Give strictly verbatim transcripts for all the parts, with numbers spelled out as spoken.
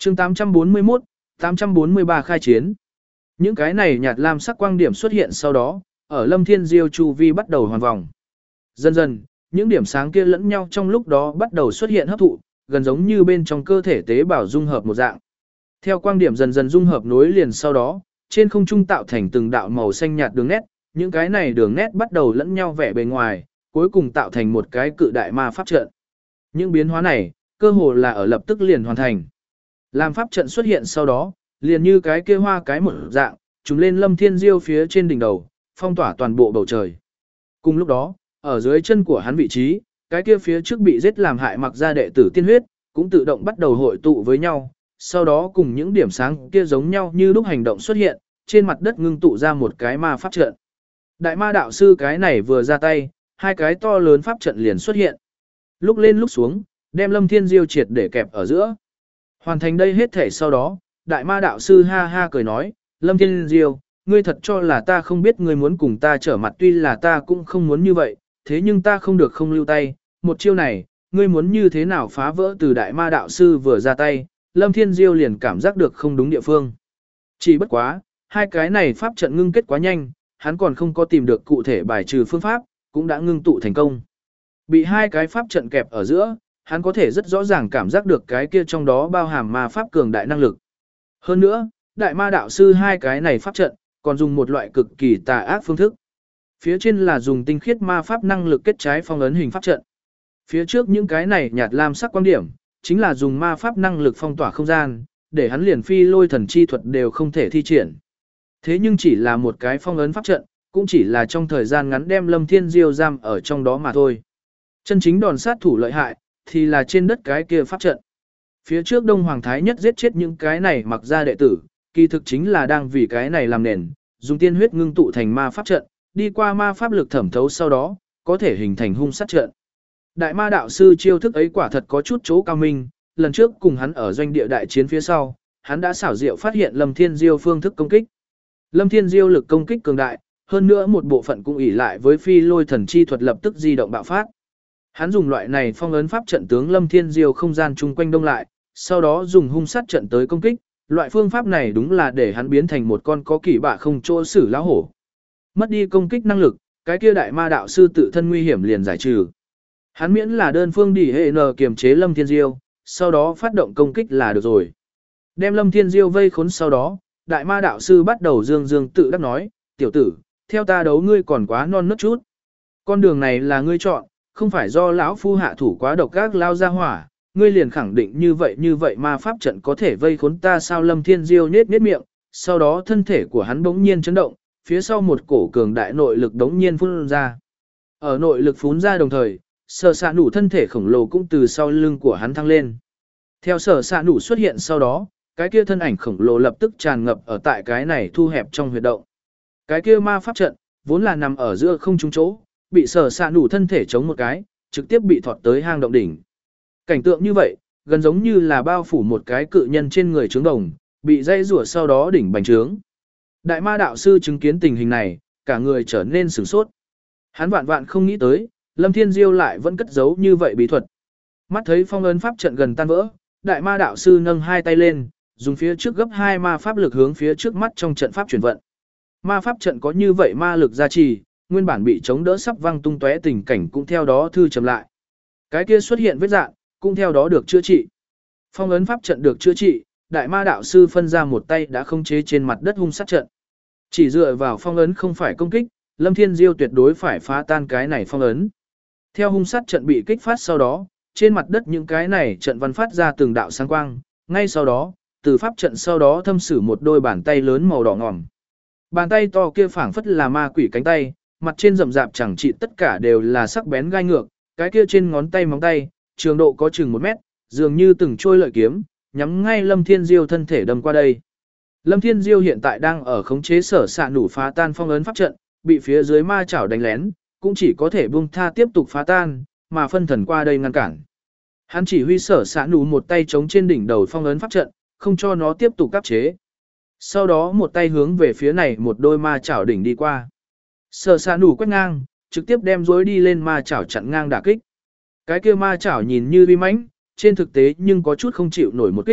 chương tám trăm bốn mươi mốt, tám trăm bốn mươi ba khai chiến. Những cái này nhạt lam sắc quang điểm xuất hiện sau đó, ở Lâm Thiên Diêu chu vi bắt đầu hoàn vòng. Dần dần, những điểm sáng kia lẫn nhau trong lúc đó bắt đầu xuất hiện hấp thụ, gần giống như bên trong cơ thể tế bào dung hợp một dạng. Theo quang điểm dần dần dung hợp nối liền sau đó, trên không trung tạo thành từng đạo màu xanh nhạt đường nét, những cái này đường nét bắt đầu lẫn nhau vẽ bề ngoài, cuối cùng tạo thành một cái cự đại ma pháp trận. Những biến hóa này, cơ hồ là ở lập tức liền hoàn thành. Làm pháp trận xuất hiện sau đó, liền như cái kia hoa cái một dạng, trùng lên Lâm Thiên Diêu phía trên đỉnh đầu, phong tỏa toàn bộ bầu trời. Cùng lúc đó, ở dưới chân của hắn vị trí, cái kia phía trước bị giết làm hại mặc ra đệ tử tiên huyết, cũng tự động bắt đầu hội tụ với nhau, sau đó cùng những điểm sáng kia giống nhau như lúc hành động xuất hiện, trên mặt đất ngưng tụ ra một cái ma pháp trận. Đại ma đạo sư cái này vừa ra tay, hai cái to lớn pháp trận liền xuất hiện. Lúc lên lúc xuống, đem Lâm Thiên Diêu triệt để kẹp ở giữa. Hoàn thành đây hết thể sau đó, đại ma đạo sư ha ha cười nói, Lâm Thiên Diêu, ngươi thật cho là ta không biết ngươi muốn cùng ta trở mặt, tuy là ta cũng không muốn như vậy, thế nhưng ta không được không lưu tay, một chiêu này, ngươi muốn như thế nào phá vỡ. Từ đại ma đạo sư vừa ra tay, Lâm Thiên Diêu liền cảm giác được không đúng địa phương. Chỉ bất quá, hai cái này pháp trận ngưng kết quá nhanh, hắn còn không có tìm được cụ thể bài trừ phương pháp, cũng đã ngưng tụ thành công. Bị hai cái pháp trận kẹp ở giữa, hắn có thể rất rõ ràng cảm giác được cái kia trong đó bao hàm ma pháp cường đại năng lực. Hơn nữa, đại ma đạo sư hai cái này pháp trận, còn dùng một loại cực kỳ tà ác phương thức. Phía trên là dùng tinh khiết ma pháp năng lực kết trái phong ấn hình pháp trận. Phía trước những cái này nhạt lam sắc quan điểm, chính là dùng ma pháp năng lực phong tỏa không gian, để hắn liền phi lôi thần chi thuật đều không thể thi triển. Thế nhưng chỉ là một cái phong ấn pháp trận, cũng chỉ là trong thời gian ngắn đem Lâm Thiên Diêu giam ở trong đó mà thôi. Chân chính đòn sát thủ lợi hại, thì là trên đất cái kia pháp trận. Phía trước Đông Hoàng Thái Nhất giết chết những cái này mặc ra đệ tử, kỳ thực chính là đang vì cái này làm nền, dùng tiên huyết ngưng tụ thành ma pháp trận, đi qua ma pháp lực thẩm thấu sau đó, có thể hình thành hung sát trận. Đại ma đạo sư chiêu thức ấy quả thật có chút chỗ cao minh, lần trước cùng hắn ở doanh địa đại chiến phía sau, hắn đã xảo diệu phát hiện Lâm Thiên Diêu phương thức công kích. Lâm Thiên Diêu lực công kích cường đại, hơn nữa một bộ phận cũng ỷ lại với phi lôi thần chi thuật lập tức di động bạo phát. Hắn dùng loại này phong ấn pháp trận tướng Lâm Thiên Diêu không gian chung quanh đông lại, sau đó dùng hung sát trận tới công kích, loại phương pháp này đúng là để hắn biến thành một con có kỳ bạ không chỗ xử lão hổ. Mất đi công kích năng lực, cái kia đại ma đạo sư tự thân nguy hiểm liền giải trừ. Hắn miễn là đơn phương đỉ hệ n kiềm chế Lâm Thiên Diêu, sau đó phát động công kích là được rồi. Đem Lâm Thiên Diêu vây khốn sau đó, đại ma đạo sư bắt đầu dương dương tự đắc nói, tiểu tử, theo ta đấu ngươi còn quá non nớt chút. Con đường này là ngươi chọn, không phải do lão phu hạ thủ quá độc ác lao ra hỏa, ngươi liền khẳng định như vậy như vậy ma pháp trận có thể vây khốn ta sao. Lâm Thiên Diêu nết nết miệng, sau đó thân thể của hắn bỗng nhiên chấn động, phía sau một cổ cường đại nội lực đống nhiên phun ra. Ở nội lực phun ra đồng thời, sở xạ nủ thân thể khổng lồ cũng từ sau lưng của hắn thăng lên. Theo sở xạ nủ xuất hiện sau đó, cái kia thân ảnh khổng lồ lập tức tràn ngập ở tại cái này thu hẹp trong huyệt động. Cái kia ma pháp trận, vốn là nằm ở giữa không trung chỗ, bị sở xạ nủ thân thể chống một cái, trực tiếp bị thọt tới hang động đỉnh. Cảnh tượng như vậy, gần giống như là bao phủ một cái cự nhân trên người trướng đồng, bị dây rủa sau đó đỉnh bành trướng. Đại ma đạo sư chứng kiến tình hình này, cả người trở nên sửng sốt. Hắn vạn vạn không nghĩ tới, Lâm Thiên Diêu lại vẫn cất giấu như vậy bí thuật. Mắt thấy phong ấn pháp trận gần tan vỡ, đại ma đạo sư nâng hai tay lên, dùng phía trước gấp hai ma pháp lực hướng phía trước mắt trong trận pháp chuyển vận. Ma pháp trận có như vậy ma lực gia trì, nguyên bản bị chống đỡ sắp văng tung tóe tình cảnh cũng theo đó thư trầm lại. Cái kia xuất hiện vết dạng, cũng theo đó được chữa trị. Phong ấn pháp trận được chữa trị, đại ma đạo sư phân ra một tay đã không chế trên mặt đất hung sát trận. Chỉ dựa vào phong ấn không phải công kích, Lâm Thiên Diêu tuyệt đối phải phá tan cái này phong ấn. Theo hung sát trận bị kích phát sau đó, trên mặt đất những cái này trận văn phát ra từng đạo sáng quang, ngay sau đó, từ pháp trận sau đó thâm sử một đôi bàn tay lớn màu đỏ ngòm. Bàn tay to kia phảng phất là ma quỷ cánh tay, mặt trên rậm rạp chẳng trị tất cả đều là sắc bén gai ngược, cái kia trên ngón tay móng tay, trường độ có chừng một mét, dường như từng trôi lợi kiếm, nhắm ngay Lâm Thiên Diêu thân thể đâm qua đây. Lâm Thiên Diêu hiện tại đang ở khống chế sở xạ nủ phá tan phong ấn pháp trận, bị phía dưới ma chảo đánh lén, cũng chỉ có thể buông tha tiếp tục phá tan, mà phân thần qua đây ngăn cản. Hắn chỉ huy sở xạ nủ một tay chống trên đỉnh đầu phong ấn pháp trận, không cho nó tiếp tục áp chế. Sau đó một tay hướng về phía này một đôi ma chảo đỉnh đi qua. Sở xạ nủ quét ngang, trực tiếp đem dối đi lên ma chảo chặn ngang đả kích. Cái kia ma chảo nhìn như uy mãnh, trên thực tế nhưng có chút không chịu nổi một kích,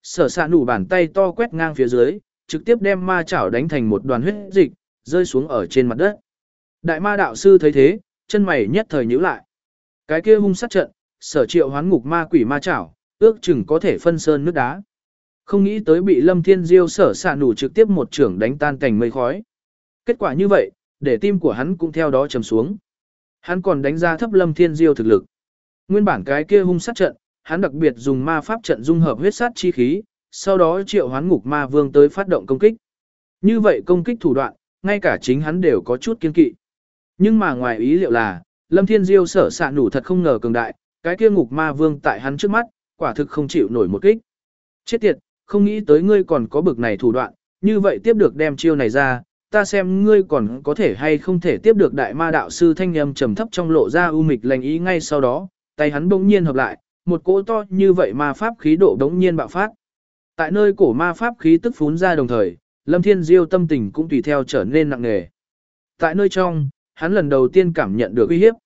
sở sạ nủ bàn tay to quét ngang phía dưới, trực tiếp đem ma chảo đánh thành một đoàn huyết dịch, rơi xuống ở trên mặt đất. Đại ma đạo sư thấy thế, chân mày nhất thời nhíu lại. Cái kia hung sát trận, sở triệu hoán ngục ma quỷ ma chảo, ước chừng có thể phân sơn nước đá. Không nghĩ tới bị Lâm Thiên Diêu sở xạ nủ trực tiếp một trưởng đánh tan cảnh mây khói. Kết quả như vậy, để tim của hắn cũng theo đó trầm xuống. Hắn còn đánh giá thấp Lâm Thiên Diêu thực lực. Nguyên bản cái kia hung sát trận, hắn đặc biệt dùng ma pháp trận dung hợp huyết sát chi khí, sau đó triệu hoán ngục ma vương tới phát động công kích. Như vậy công kích thủ đoạn, ngay cả chính hắn đều có chút kiên kỵ. Nhưng mà ngoài ý liệu là, Lâm Thiên Diêu sở xạ nủ thật không ngờ cường đại, cái kia ngục ma vương tại hắn trước mắt, quả thực không chịu nổi một kích. Chết tiệt, không nghĩ tới ngươi còn có bực này thủ đoạn, như vậy tiếp được đem chiêu này ra, ta xem ngươi còn có thể hay không thể tiếp được đại ma đạo sư thanh âm trầm thấp trong lộ ra u mịch lành ý ngay sau đó, tay hắn bỗng nhiên hợp lại, một cỗ to như vậy ma pháp khí độ bỗng nhiên bạo phát. Tại nơi cổ ma pháp khí tức phún ra đồng thời, Lâm Thiên Diêu tâm tình cũng tùy theo trở nên nặng nề. Tại nơi trong, hắn lần đầu tiên cảm nhận được uy hiếp.